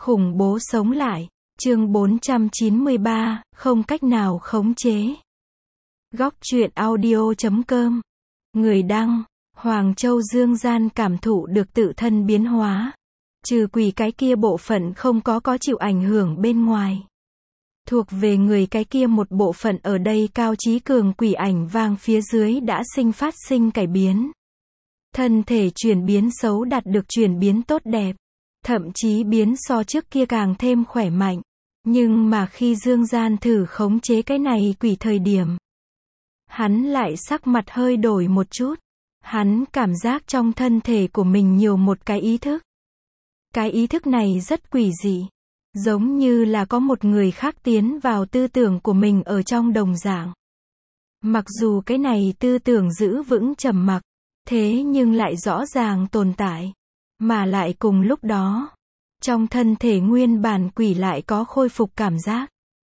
Khủng bố sống lại, chương 493, không cách nào khống chế. Góc truyện audio.com. Người đăng, Hoàng Châu Dương Gian cảm thụ được tự thân biến hóa. Trừ quỷ cái kia bộ phận không có chịu ảnh hưởng bên ngoài. Thuộc về người cái kia một bộ phận ở đây cao trí cường quỷ ảnh vang phía dưới đã phát sinh cải biến. Thân thể chuyển biến xấu đạt được chuyển biến tốt đẹp. Thậm chí biến so trước kia càng thêm khỏe mạnh. Nhưng mà khi Dương Gian thử khống chế cái này quỷ thời điểm, hắn lại sắc mặt hơi đổi một chút. Hắn cảm giác trong thân thể của mình nhiều một cái ý thức. Cái ý thức này rất quỷ dị. Giống như là có một người khác tiến vào tư tưởng của mình ở trong đồng dạng. Mặc dù cái này tư tưởng giữ vững trầm mặc, thế nhưng lại rõ ràng tồn tại. Mà lại cùng lúc đó, trong thân thể nguyên bản quỷ lại có khôi phục cảm giác.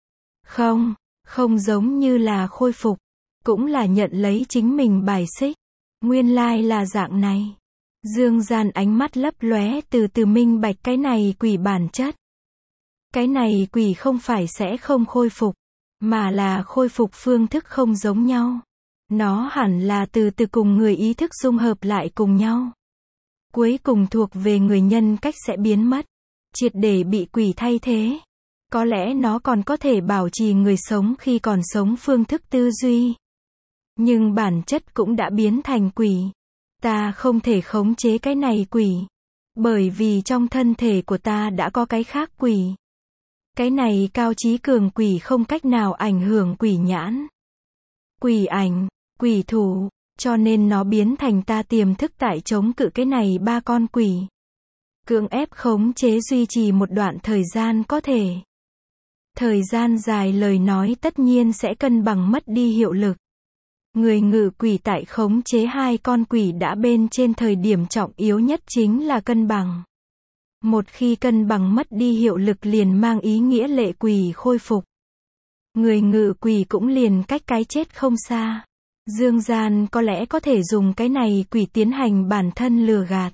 Không giống như là khôi phục, cũng là nhận lấy chính mình bài xích. Nguyên lai là dạng này. Dương Gian ánh mắt lấp lóe từ minh bạch cái này quỷ bản chất. Cái này quỷ không phải sẽ không khôi phục, mà là khôi phục phương thức không giống nhau. Nó hẳn là từ cùng người ý thức dung hợp lại cùng nhau. Cuối cùng thuộc về người nhân cách sẽ biến mất, triệt để bị quỷ thay thế. Có lẽ nó còn có thể bảo trì người sống khi còn sống phương thức tư duy. Nhưng bản chất cũng đã biến thành quỷ. Ta không thể khống chế cái này quỷ. Bởi vì trong thân thể của ta đã có cái khác quỷ. Cái này cao trí cường quỷ không cách nào ảnh hưởng quỷ nhãn, quỷ ảnh, quỷ thủ. Cho nên nó biến thành ta tiềm thức tại chống cự cái này ba con quỷ. Cưỡng ép khống chế duy trì một đoạn thời gian có thể. Thời gian dài lời nói tất nhiên sẽ cân bằng mất đi hiệu lực. Người ngự quỷ tại khống chế hai con quỷ đã bên trên thời điểm trọng yếu nhất chính là cân bằng. Một khi cân bằng mất đi hiệu lực liền mang ý nghĩa lệ quỷ khôi phục. Người ngự quỷ cũng liền cách cái chết không xa. Dương Gian có lẽ có thể dùng cái này quỷ tiến hành bản thân lừa gạt.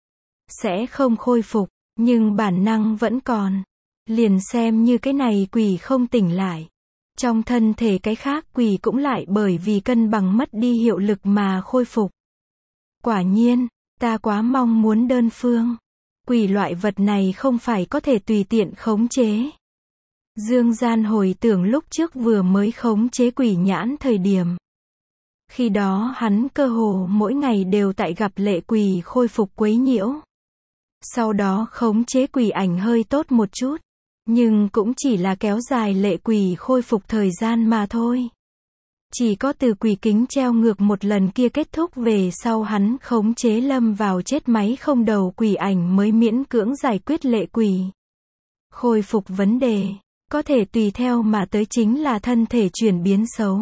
Sẽ không khôi phục, nhưng bản năng vẫn còn. Liền xem như cái này quỷ không tỉnh lại. Trong thân thể cái khác quỷ cũng lại bởi vì cân bằng mất đi hiệu lực mà khôi phục. Quả nhiên, ta quá mong muốn đơn phương. Quỷ loại vật này không phải có thể tùy tiện khống chế. Dương Gian hồi tưởng lúc trước vừa mới khống chế quỷ nhãn thời điểm. Khi đó hắn cơ hồ mỗi ngày đều tại gặp lệ quỷ khôi phục quấy nhiễu. Sau đó khống chế quỷ ảnh hơi tốt một chút. Nhưng cũng chỉ là kéo dài lệ quỷ khôi phục thời gian mà thôi. Chỉ có từ quỷ kính treo ngược một lần kia kết thúc về sau hắn khống chế lâm vào chết máy không đầu quỷ ảnh mới miễn cưỡng giải quyết lệ quỷ. Khôi phục vấn đề, có thể tùy theo mà tới chính là thân thể chuyển biến xấu.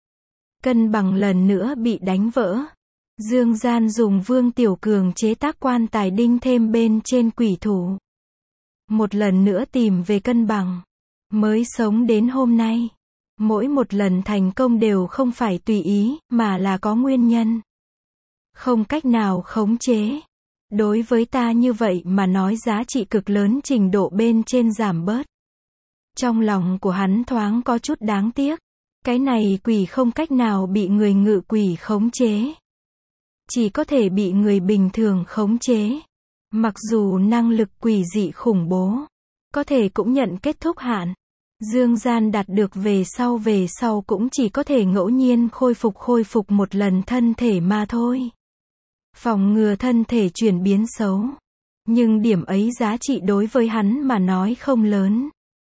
Cân bằng lần nữa bị đánh vỡ. Dương Gian dùng Vương Tiểu Cường chế tác quan tài đinh thêm bên trên quỷ thủ. Một lần nữa tìm về cân bằng. Mới sống đến hôm nay. Mỗi một lần thành công đều không phải tùy ý, mà là có nguyên nhân. Không cách nào khống chế. Đối với ta như vậy mà nói giá trị cực lớn trình độ bên trên giảm bớt. Trong lòng của hắn thoáng có chút đáng tiếc. Cái này quỷ không cách nào bị người ngự quỷ khống chế. Chỉ có thể bị người bình thường khống chế. Mặc dù năng lực quỷ dị khủng bố, có thể cũng nhận kết thúc hạn. Dương Gian đạt được về sau cũng chỉ có thể ngẫu nhiên khôi phục một lần thân thể mà thôi. Phòng ngừa thân thể chuyển biến xấu. Nhưng điểm ấy giá trị đối với hắn mà nói không lớn.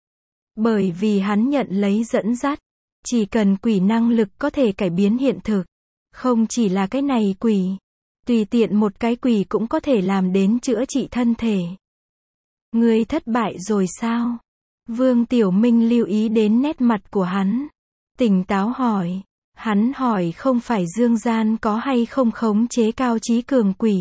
Bởi vì hắn nhận lấy dẫn dắt. Chỉ cần quỷ năng lực có thể cải biến hiện thực. Không chỉ là cái này quỷ. Tùy tiện một cái quỷ cũng có thể làm đến chữa trị thân thể. Ngươi thất bại rồi sao? Vương Tiểu Minh lưu ý đến nét mặt của hắn. Tỉnh táo hỏi. Hắn hỏi không phải Dương Gian có hay không khống chế cao trí cường quỷ.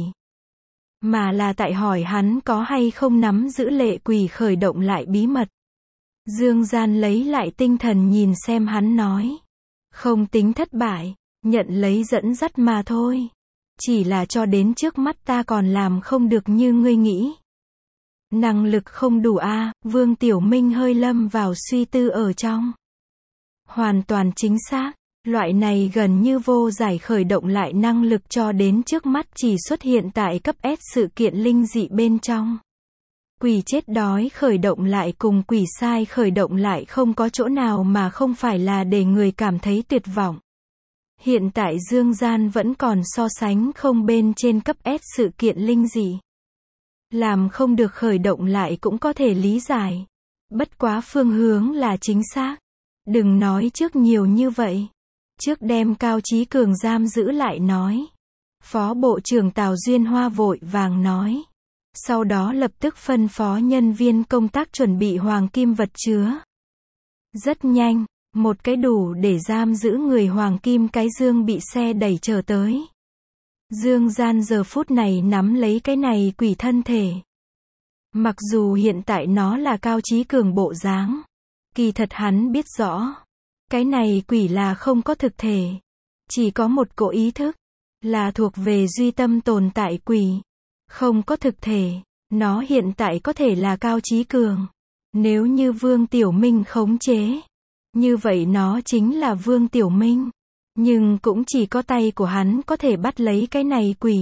Mà là tại hỏi hắn có hay không nắm giữ lệ quỷ khởi động lại bí mật. Dương Gian lấy lại tinh thần nhìn xem hắn nói. Không tính thất bại, nhận lấy dẫn dắt mà thôi. Chỉ là cho đến trước mắt ta còn làm không được như ngươi nghĩ. Năng lực không đủ a, Vương Tiểu Minh hơi lâm vào suy tư ở trong. Hoàn toàn chính xác, loại này gần như vô giải khởi động lại năng lực cho đến trước mắt chỉ xuất hiện tại cấp S sự kiện linh dị bên trong. Quỷ chết đói khởi động lại cùng quỷ sai khởi động lại không có chỗ nào mà không phải là để người cảm thấy tuyệt vọng. Hiện tại dương gian vẫn còn so sánh không bên trên cấp S sự kiện linh dị. Làm không được khởi động lại cũng có thể lý giải. Bất quá phương hướng là chính xác. Đừng nói trước nhiều như vậy. Trước đem Cao Chí Cường giam giữ lại nói. Phó Bộ trưởng Tào Duyên Hoa vội vàng nói. Sau đó lập tức phân phó nhân viên công tác chuẩn bị hoàng kim vật chứa. Rất nhanh, một cái đủ để giam giữ người hoàng kim cái dương bị xe đẩy chở tới. Dương gian giờ phút này nắm lấy cái này quỷ thân thể. Mặc dù hiện tại nó là Cao Chí Cường bộ dáng, kỳ thật hắn biết rõ, cái này quỷ là không có thực thể, chỉ có một cỗ ý thức, là thuộc về duy tâm tồn tại quỷ, không có thực thể, nó hiện tại có thể là Cao Chí Cường. Nếu như Vương Tiểu Minh khống chế, như vậy nó chính là Vương Tiểu Minh. Nhưng cũng chỉ có tay của hắn có thể bắt lấy cái này quỷ.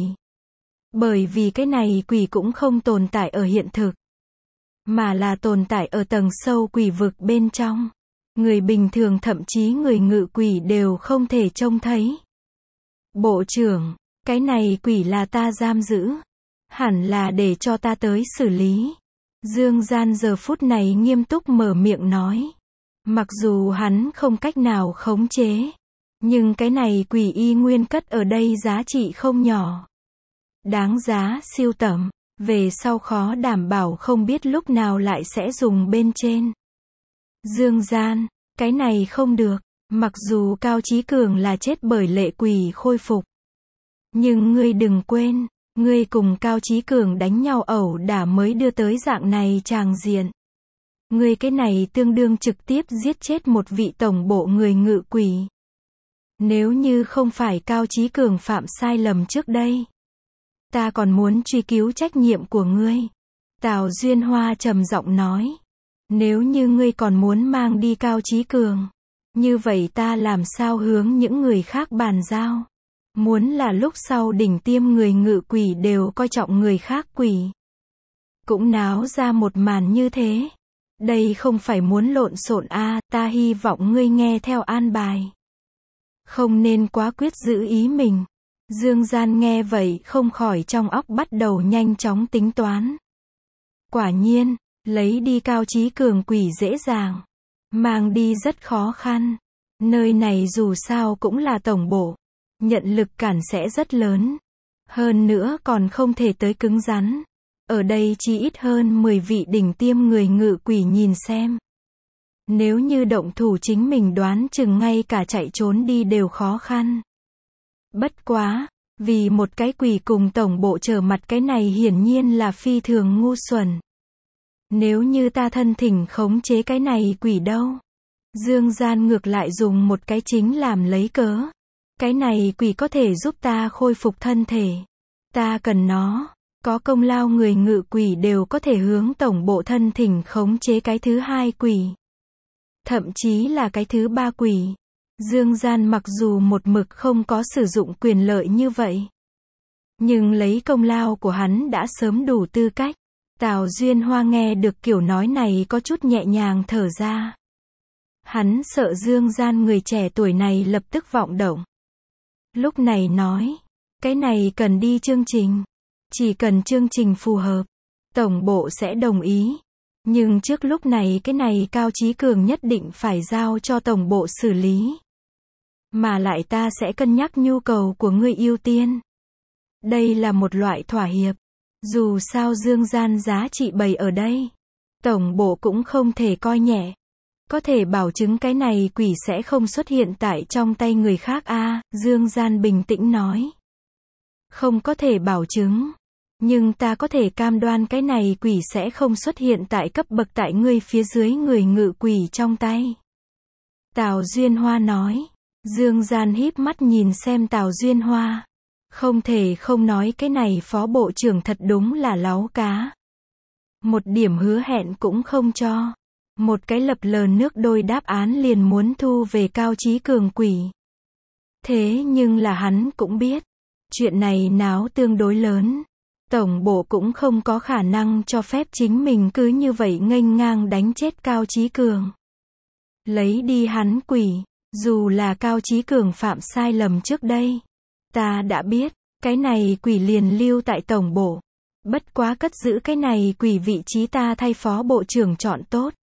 Bởi vì cái này quỷ cũng không tồn tại ở hiện thực, mà là tồn tại ở tầng sâu quỷ vực bên trong. Người bình thường thậm chí người ngự quỷ đều không thể trông thấy. Bộ trưởng, cái này quỷ là ta giam giữ. Hẳn là để cho ta tới xử lý. Dương gian giờ phút này nghiêm túc mở miệng nói. Mặc dù hắn không cách nào khống chế, nhưng cái này quỷ y nguyên cất ở đây giá trị không nhỏ. Đáng giá siêu tầm, về sau khó đảm bảo không biết lúc nào lại sẽ dùng bên trên. Dương gian, cái này không được, mặc dù Cao Chí Cường là chết bởi lệ quỷ khôi phục. Nhưng ngươi đừng quên, ngươi cùng Cao Chí Cường đánh nhau ẩu đả mới đưa tới dạng này tràng diện. Ngươi cái này tương đương trực tiếp giết chết một vị tổng bộ người ngự quỷ. Nếu như không phải Cao Chí Cường phạm sai lầm trước đây, ta còn muốn truy cứu trách nhiệm của ngươi. Tào Duyên Hoa trầm giọng nói. Nếu như ngươi còn muốn mang đi Cao Chí Cường, như vậy ta làm sao hướng những người khác bàn giao. Muốn là lúc sau đỉnh tiêm người ngự quỷ đều coi trọng người khác quỷ. Cũng náo ra một màn như thế. Đây không phải muốn lộn xộn a, ta hy vọng ngươi nghe theo an bài. Không nên quá quyết giữ ý mình. Dương gian nghe vậy không khỏi trong óc bắt đầu nhanh chóng tính toán. Quả nhiên, lấy đi Cao Chí Cường quỷ dễ dàng, mang đi rất khó khăn. Nơi này dù sao cũng là tổng bộ, nhận lực cản sẽ rất lớn. Hơn nữa còn không thể tới cứng rắn. Ở đây chỉ ít hơn 10 vị đỉnh tiêm người ngự quỷ nhìn xem. Nếu như động thủ chính mình đoán chừng ngay cả chạy trốn đi đều khó khăn. Bất quá, vì một cái quỷ cùng tổng bộ trở mặt cái này hiển nhiên là phi thường ngu xuẩn. Nếu như ta thân thỉnh khống chế cái này quỷ đâu? Dương gian ngược lại dùng một cái chính làm lấy cớ. Cái này quỷ có thể giúp ta khôi phục thân thể. Ta cần nó. Có công lao người ngự quỷ đều có thể hướng tổng bộ thân thỉnh khống chế cái thứ hai quỷ. Thậm chí là cái thứ ba quỷ. Dương gian mặc dù một mực không có sử dụng quyền lợi như vậy, nhưng lấy công lao của hắn đã sớm đủ tư cách. Tào Duyên Hoa nghe được kiểu nói này có chút nhẹ nhàng thở ra. Hắn sợ dương gian người trẻ tuổi này lập tức vọng động. Lúc này nói, cái này cần đi chương trình. Chỉ cần chương trình phù hợp, tổng bộ sẽ đồng ý. Nhưng trước lúc này cái này Cao Chí Cường nhất định phải giao cho tổng bộ xử lý. Mà lại ta sẽ cân nhắc nhu cầu của ngươi ưu tiên. Đây là một loại thỏa hiệp. Dù sao dương gian giá trị bày ở đây, tổng bộ cũng không thể coi nhẹ. Có thể bảo chứng cái này quỷ sẽ không xuất hiện tại trong tay người khác a, dương gian bình tĩnh nói. Không có thể bảo chứng. Nhưng ta có thể cam đoan cái này quỷ sẽ không xuất hiện tại cấp bậc tại ngươi phía dưới người ngự quỷ trong tay. Tào Duyên Hoa nói. Dương gian híp mắt nhìn xem Tào Duyên Hoa. Không thể không nói cái này phó bộ trưởng thật đúng là láu cá. Một điểm hứa hẹn cũng không cho. Một cái lập lờ nước đôi đáp án liền muốn thu về Cao Chí Cường quỷ. Thế nhưng là hắn cũng biết, chuyện này náo tương đối lớn. Tổng bộ cũng không có khả năng cho phép chính mình cứ như vậy nghênh ngang đánh chết Cao Chí Cường. Lấy đi hắn quỷ, dù là Cao Chí Cường phạm sai lầm trước đây. Ta đã biết, cái này quỷ liền lưu tại tổng bộ. Bất quá cất giữ cái này quỷ vị trí ta thay phó bộ trưởng chọn tốt.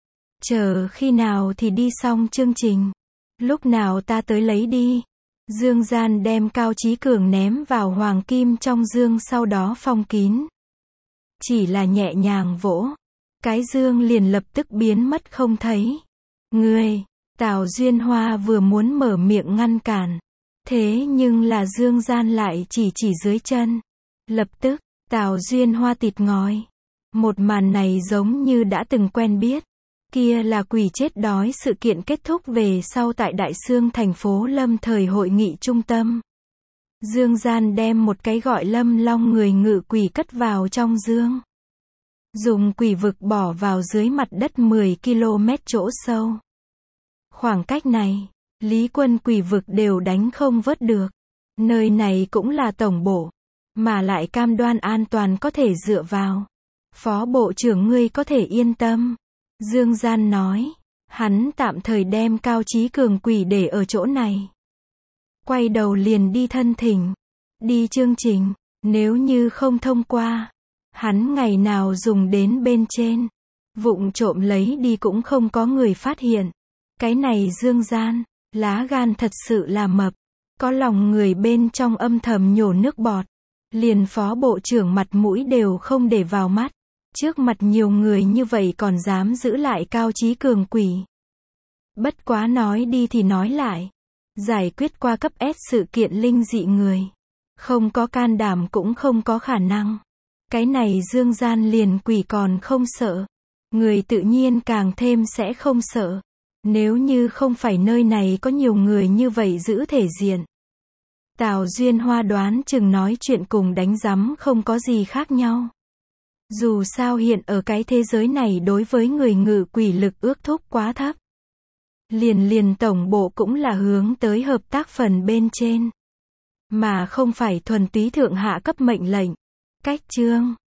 Chờ khi nào thì đi xong chương trình. Lúc nào ta tới lấy đi. Dương Gian đem Cao Chí Cường ném vào hoàng kim trong dương sau đó phong kín. Chỉ là nhẹ nhàng vỗ. Cái dương liền lập tức biến mất không thấy. Ngươi, Tào Duyên Hoa vừa muốn mở miệng ngăn cản. Thế nhưng là Dương Gian lại chỉ dưới chân. Lập tức, Tào Duyên Hoa tịt ngói. Một màn này giống như đã từng quen biết. Kia là quỷ chết đói sự kiện kết thúc về sau tại Đại Xương thành phố Lâm thời hội nghị trung tâm. Dương Gian đem một cái gọi Lâm Long người ngự quỷ cất vào trong dương. Dùng quỷ vực bỏ vào dưới mặt đất 10 km chỗ sâu. Khoảng cách này, Lý Quân quỷ vực đều đánh không vớt được. Nơi này cũng là tổng bộ, mà lại cam đoan an toàn có thể dựa vào. Phó bộ trưởng ngươi có thể yên tâm. Dương Gian nói, hắn tạm thời đem Cao Chí Cường quỷ để ở chỗ này. Quay đầu liền đi thân thỉnh, đi chương trình, nếu như không thông qua, hắn ngày nào dùng đến bên trên, vụng trộm lấy đi cũng không có người phát hiện. Cái này Dương Gian, lá gan thật sự là mập, có lòng người bên trong âm thầm nhổ nước bọt, liền phó bộ trưởng mặt mũi đều không để vào mắt. Trước mặt nhiều người như vậy còn dám giữ lại Cao Chí Cường quỷ. Bất quá nói đi thì nói lại. Giải quyết qua cấp S sự kiện linh dị người. Không có can đảm cũng không có khả năng. Cái này Dương Gian liền quỷ còn không sợ. Người tự nhiên càng thêm sẽ không sợ. Nếu như không phải nơi này có nhiều người như vậy giữ thể diện. Tào Duyên Hoa đoán chừng nói chuyện cùng đánh rắm không có gì khác nhau. Dù sao hiện ở cái thế giới này đối với người ngự quỷ lực ước thúc quá thấp. Liền tổng bộ cũng là hướng tới hợp tác phần bên trên. Mà không phải thuần túy thượng hạ cấp mệnh lệnh. Cách chương